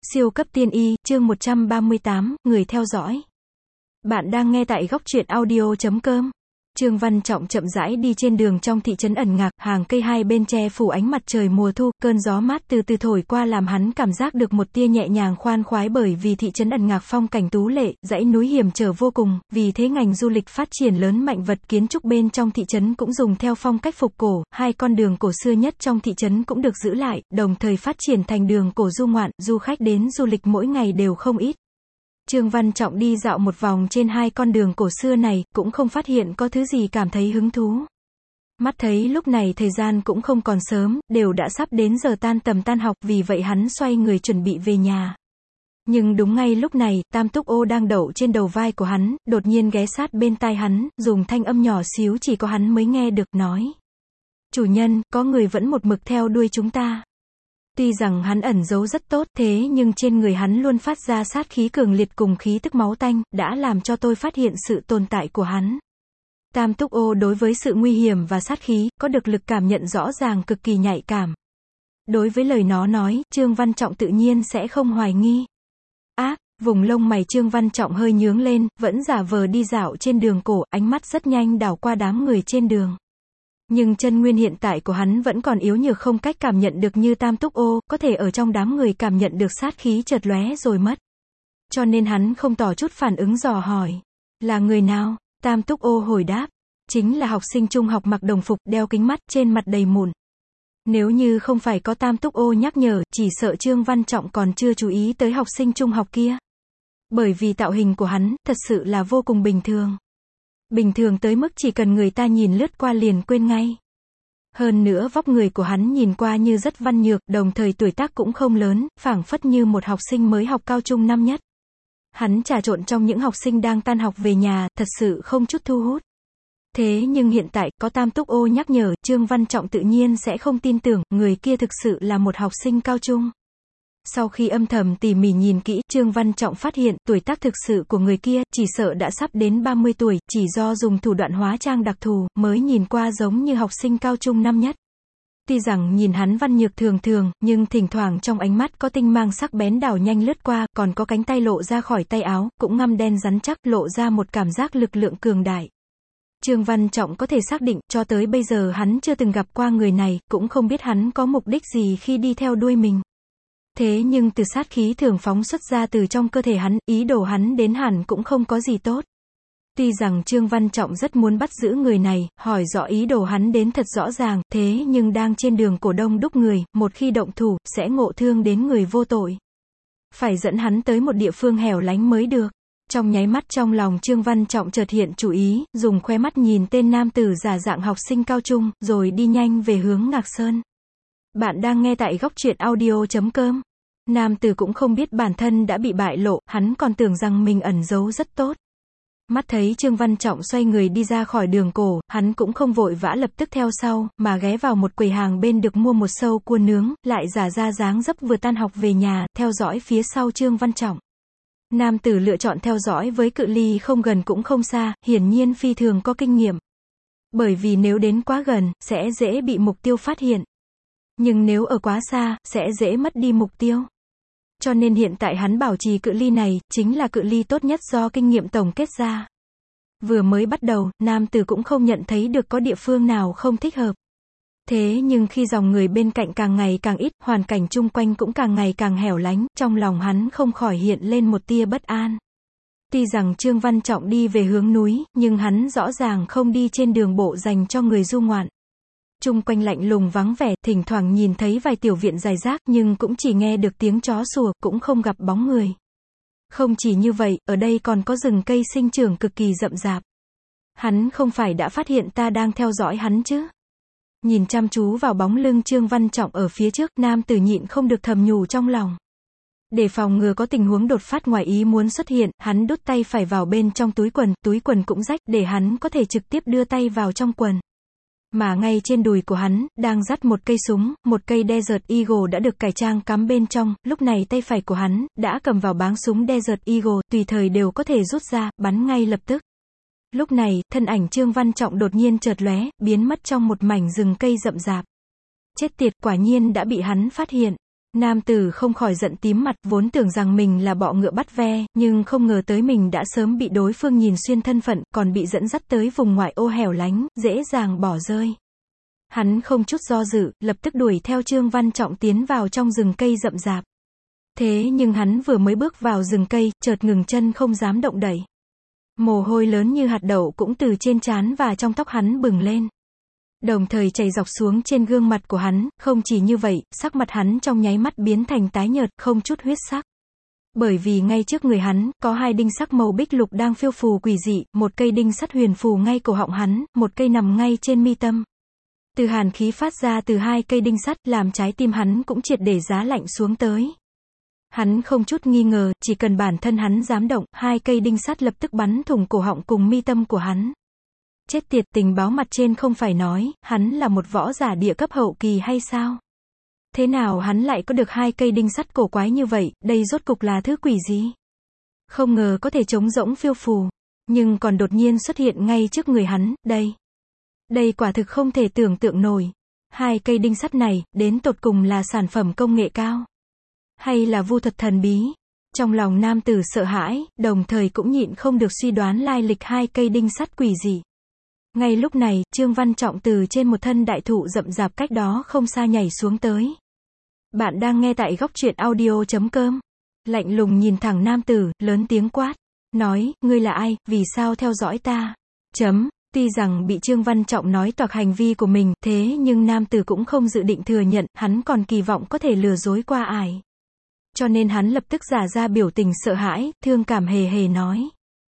Siêu cấp tiên y, chương 138, người theo dõi. Bạn đang nghe tại góc truyện audio.com. Trương Văn Trọng chậm rãi đi trên đường trong thị trấn ẩn ngạc, hàng cây hai bên che phủ ánh mặt trời mùa thu, cơn gió mát từ từ thổi qua làm hắn cảm giác được một tia nhẹ nhàng khoan khoái bởi vì thị trấn ẩn ngạc phong cảnh tú lệ, dãy núi hiểm trở vô cùng, vì thế ngành du lịch phát triển lớn mạnh, vật kiến trúc bên trong thị trấn cũng dùng theo phong cách phục cổ, hai con đường cổ xưa nhất trong thị trấn cũng được giữ lại, đồng thời phát triển thành đường cổ du ngoạn, du khách đến du lịch mỗi ngày đều không ít. Trương Văn Trọng đi dạo một vòng trên hai con đường cổ xưa này, cũng không phát hiện có thứ gì cảm thấy hứng thú. Mắt thấy lúc này thời gian cũng không còn sớm, đều đã sắp đến giờ tan tầm tan học, vì vậy hắn xoay người chuẩn bị về nhà. Nhưng đúng ngay lúc này, Tam Túc Ô đang đậu trên đầu vai của hắn, đột nhiên ghé sát bên tai hắn, dùng thanh âm nhỏ xíu chỉ có hắn mới nghe được, nói: "Chủ nhân, có người vẫn một mực theo đuôi chúng ta." Tuy rằng hắn ẩn giấu rất tốt, thế nhưng trên người hắn luôn phát ra sát khí cường liệt cùng khí tức máu tanh, đã làm cho tôi phát hiện sự tồn tại của hắn. Tam Túc Ô đối với sự nguy hiểm và sát khí, có được lực cảm nhận rõ ràng, cực kỳ nhạy cảm. Đối với lời nó nói, Trương Văn Trọng tự nhiên sẽ không hoài nghi. Vùng lông mày Trương Văn Trọng hơi nhướng lên, vẫn giả vờ đi dạo trên đường cổ, ánh mắt rất nhanh đảo qua đám người trên đường. Nhưng chân nguyên hiện tại của hắn vẫn còn yếu nhược, không cách cảm nhận được như Tam Túc Ô, có thể ở trong đám người cảm nhận được sát khí chợt lóe rồi mất. Cho nên hắn không tỏ chút phản ứng, dò hỏi: "Là người nào?" Tam Túc Ô hồi đáp: "Chính là học sinh trung học mặc đồng phục, đeo kính mắt, trên mặt đầy mụn." Nếu như không phải có Tam Túc Ô nhắc nhở, chỉ sợ Trương Văn Trọng còn chưa chú ý tới học sinh trung học kia. Bởi vì tạo hình của hắn, thật sự là vô cùng bình thường. Bình thường tới mức chỉ cần người ta nhìn lướt qua liền quên ngay. Hơn nữa vóc người của hắn nhìn qua như rất văn nhược, đồng thời tuổi tác cũng không lớn, phảng phất như một học sinh mới học cao trung năm nhất. Hắn trà trộn trong những học sinh đang tan học về nhà, thật sự không chút thu hút. Thế nhưng hiện tại, có Tam Túc Ô nhắc nhở, Trương Văn Trọng tự nhiên sẽ không tin tưởng, người kia thực sự là một học sinh cao trung. Sau khi âm thầm tỉ mỉ nhìn kỹ, Trương Văn Trọng phát hiện, tuổi tác thực sự của người kia, chỉ sợ đã sắp đến 30 tuổi, chỉ do dùng thủ đoạn hóa trang đặc thù, mới nhìn qua giống như học sinh cao trung năm nhất. Tuy rằng nhìn hắn văn nhược thường thường, nhưng thỉnh thoảng trong ánh mắt có tinh mang sắc bén đảo nhanh lướt qua, còn có cánh tay lộ ra khỏi tay áo, cũng ngăm đen rắn chắc, lộ ra một cảm giác lực lượng cường đại. Trương Văn Trọng có thể xác định, cho tới bây giờ hắn chưa từng gặp qua người này, cũng không biết hắn có mục đích gì khi đi theo đuôi mình. Thế nhưng từ sát khí thường phóng xuất ra từ trong cơ thể hắn, ý đồ hắn đến hẳn cũng không có gì tốt. Tuy rằng Trương Văn Trọng rất muốn bắt giữ người này, hỏi rõ ý đồ hắn đến thật rõ ràng, thế nhưng đang trên đường cổ đông đúc người, một khi động thủ, sẽ ngộ thương đến người vô tội. Phải dẫn hắn tới một địa phương hẻo lánh mới được. Trong nháy mắt trong lòng Trương Văn Trọng chợt hiện chủ ý, dùng khóe mắt nhìn tên nam tử giả dạng học sinh cao trung, rồi đi nhanh về hướng Ngạc Sơn. Bạn đang nghe tại góc truyện audio.com. Nam tử cũng không biết bản thân đã bị bại lộ, hắn còn tưởng rằng mình ẩn giấu rất tốt. Mắt thấy Trương Văn Trọng xoay người đi ra khỏi đường cổ, hắn cũng không vội vã lập tức theo sau, mà ghé vào một quầy hàng bên được mua một sâu cua nướng, lại giả ra dáng dấp vừa tan học về nhà, theo dõi phía sau Trương Văn Trọng. Nam tử lựa chọn theo dõi với cự ly không gần cũng không xa, hiển nhiên phi thường có kinh nghiệm. Bởi vì nếu đến quá gần, sẽ dễ bị mục tiêu phát hiện. Nhưng nếu ở quá xa, sẽ dễ mất đi mục tiêu. Cho nên hiện tại hắn bảo trì cự ly này, chính là cự ly tốt nhất do kinh nghiệm tổng kết ra. Vừa mới bắt đầu, nam tử cũng không nhận thấy được có địa phương nào không thích hợp. Thế nhưng khi dòng người bên cạnh càng ngày càng ít, hoàn cảnh chung quanh cũng càng ngày càng hẻo lánh, trong lòng hắn không khỏi hiện lên một tia bất an. Tuy rằng Trương Văn Trọng đi về hướng núi, nhưng hắn rõ ràng không đi trên đường bộ dành cho người du ngoạn. Chung quanh lạnh lùng vắng vẻ, thỉnh thoảng nhìn thấy vài tiểu viện rải rác, nhưng cũng chỉ nghe được tiếng chó sủa, cũng không gặp bóng người. Không chỉ như vậy, ở đây còn có rừng cây sinh trưởng cực kỳ rậm rạp. Hắn không phải đã phát hiện ta đang theo dõi hắn chứ? Nhìn chăm chú vào bóng lưng Trương Văn Trọng ở phía trước, nam tử nhịn không được thầm nhủ trong lòng. Để phòng ngừa có tình huống đột phát ngoài ý muốn xuất hiện, hắn đút tay phải vào bên trong túi quần cũng rách, để hắn có thể trực tiếp đưa tay vào trong quần. Mà ngay trên đùi của hắn, đang dắt một cây súng, một cây Desert Eagle đã được cải trang cắm bên trong, lúc này tay phải của hắn, đã cầm vào báng súng Desert Eagle, tùy thời đều có thể rút ra, bắn ngay lập tức. Lúc này, thân ảnh Trương Văn Trọng đột nhiên chợt lóe, biến mất trong một mảnh rừng cây rậm rạp. Chết tiệt, quả nhiên đã bị hắn phát hiện. Nam tử không khỏi giận tím mặt, vốn tưởng rằng mình là bọ ngựa bắt ve, nhưng không ngờ tới mình đã sớm bị đối phương nhìn xuyên thân phận, còn bị dẫn dắt tới vùng ngoại ô hẻo lánh, dễ dàng bỏ rơi. Hắn không chút do dự, lập tức đuổi theo Trương Văn Trọng tiến vào trong rừng cây rậm rạp. Thế nhưng hắn vừa mới bước vào rừng cây, chợt ngừng chân không dám động đậy. Mồ hôi lớn như hạt đậu cũng từ trên trán và trong tóc hắn bừng lên. Đồng thời chảy dọc xuống trên gương mặt của hắn, không chỉ như vậy, sắc mặt hắn trong nháy mắt biến thành tái nhợt, không chút huyết sắc. Bởi vì ngay trước người hắn, có hai đinh sắc màu bích lục đang phiêu phù quỷ dị, một cây đinh sắt huyền phù ngay cổ họng hắn, một cây nằm ngay trên mi tâm. Từ hàn khí phát ra từ hai cây đinh sắt, làm trái tim hắn cũng triệt để giá lạnh xuống tới. Hắn không chút nghi ngờ, chỉ cần bản thân hắn dám động, hai cây đinh sắt lập tức bắn thủng cổ họng cùng mi tâm của hắn. Chết tiệt, tình báo mặt trên không phải nói, hắn là một võ giả địa cấp hậu kỳ hay sao? Thế nào hắn lại có được hai cây đinh sắt cổ quái như vậy, đây rốt cục là thứ quỷ gì? Không ngờ có thể trống rỗng phiêu phù, nhưng còn đột nhiên xuất hiện ngay trước người hắn, đây quả thực không thể tưởng tượng nổi. Hai cây đinh sắt này, đến tột cùng là sản phẩm công nghệ cao, hay là vu thuật thần bí? Trong lòng nam tử sợ hãi, đồng thời cũng nhịn không được suy đoán lai lịch hai cây đinh sắt quỷ dị. Ngay lúc này, Trương Văn Trọng từ trên một thân đại thụ rậm rạp cách đó không xa nhảy xuống tới. Bạn đang nghe tại góc truyện audio.com. Lạnh lùng nhìn thẳng nam tử, lớn tiếng quát. Nói, ngươi là ai, vì sao theo dõi ta? Tuy rằng bị Trương Văn Trọng nói toạc hành vi của mình, thế nhưng nam tử cũng không dự định thừa nhận, hắn còn kỳ vọng có thể lừa dối qua ải. Cho nên hắn lập tức giả ra biểu tình sợ hãi, thương cảm hề hề nói.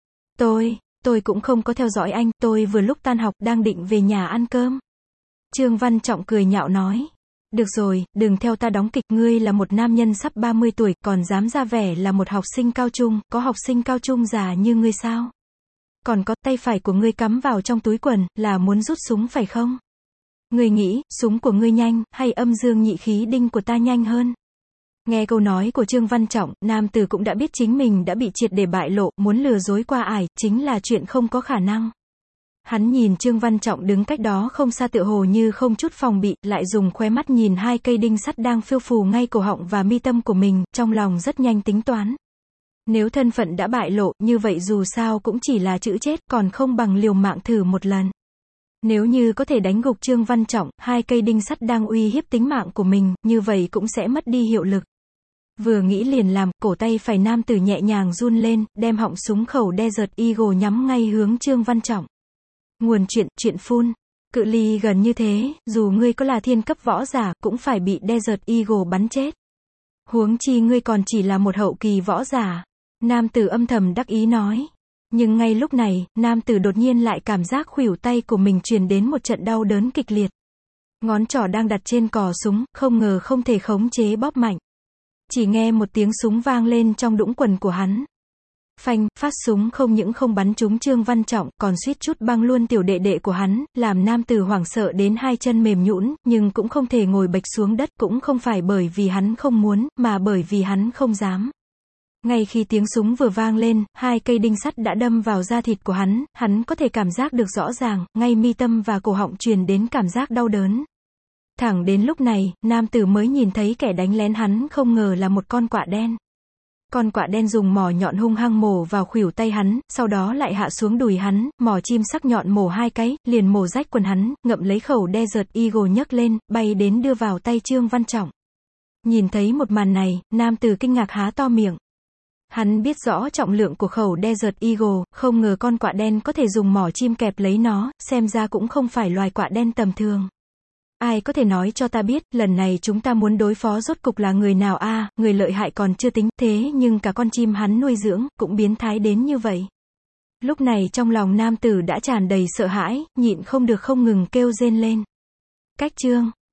Tôi cũng không có theo dõi anh, tôi vừa lúc tan học đang định về nhà ăn cơm. Trương Văn Trọng cười nhạo nói. Được rồi, đừng theo ta đóng kịch, ngươi là một nam nhân sắp 30 tuổi, còn dám ra vẻ là một học sinh cao trung, có học sinh cao trung già như ngươi sao? Còn có, tay phải của ngươi cắm vào trong túi quần, là muốn rút súng phải không? Ngươi nghĩ, súng của ngươi nhanh, hay âm dương nhị khí đinh của ta nhanh hơn? Nghe câu nói của Trương Văn Trọng, nam tử cũng đã biết chính mình đã bị triệt để bại lộ, muốn lừa dối qua ải, chính là chuyện không có khả năng. Hắn nhìn Trương Văn Trọng đứng cách đó không xa tựa hồ như không chút phòng bị, lại dùng khóe mắt nhìn hai cây đinh sắt đang phiêu phù ngay cổ họng và mi tâm của mình, trong lòng rất nhanh tính toán. Nếu thân phận đã bại lộ, như vậy dù sao cũng chỉ là chữ chết, còn không bằng liều mạng thử một lần. Nếu như có thể đánh gục Trương Văn Trọng, hai cây đinh sắt đang uy hiếp tính mạng của mình, như vậy cũng sẽ mất đi hiệu lực. Vừa nghĩ liền làm, cổ tay phải nam tử nhẹ nhàng run lên, đem họng súng khẩu Desert Eagle nhắm ngay hướng Trương Văn Trọng. Nguồn chuyện phun. Cự ly gần như thế, dù ngươi có là thiên cấp võ giả, cũng phải bị Desert Eagle bắn chết. Huống chi ngươi còn chỉ là một hậu kỳ võ giả. Nam tử âm thầm đắc ý nói. Nhưng ngay lúc này, nam tử đột nhiên lại cảm giác khuỷu tay của mình truyền đến một trận đau đớn kịch liệt. Ngón trỏ đang đặt trên cò súng, không ngờ không thể khống chế bóp mạnh. Chỉ nghe một tiếng súng vang lên trong đũng quần của hắn. Phanh, phát súng không những không bắn trúng Trương Văn Trọng, còn suýt chút băng luôn tiểu đệ đệ của hắn, làm nam tử hoảng sợ đến hai chân mềm nhũn, nhưng cũng không thể ngồi bệch xuống đất, cũng không phải bởi vì hắn không muốn, mà bởi vì hắn không dám. Ngay khi tiếng súng vừa vang lên, hai cây đinh sắt đã đâm vào da thịt của hắn có thể cảm giác được rõ ràng, ngay mi tâm và cổ họng truyền đến cảm giác đau đớn. Thẳng đến lúc này, nam tử mới nhìn thấy kẻ đánh lén hắn không ngờ là một con quạ đen. Con quạ đen dùng mỏ nhọn hung hăng mổ vào khuỷu tay hắn, sau đó lại hạ xuống đùi hắn, mỏ chim sắc nhọn mổ hai cái, liền mổ rách quần hắn, ngậm lấy khẩu Desert Eagle nhấc lên, bay đến đưa vào tay Trương Văn Trọng. Nhìn thấy một màn này, nam tử kinh ngạc há to miệng. Hắn biết rõ trọng lượng của khẩu Desert Eagle, không ngờ con quạ đen có thể dùng mỏ chim kẹp lấy nó, xem ra cũng không phải loài quạ đen tầm thường. Ai có thể nói cho ta biết, lần này chúng ta muốn đối phó rốt cục là người nào a? Người lợi hại còn chưa tính, thế nhưng cả con chim hắn nuôi dưỡng, cũng biến thái đến như vậy. Lúc này trong lòng nam tử đã tràn đầy sợ hãi, nhịn không được không ngừng kêu rên lên. Cách Trương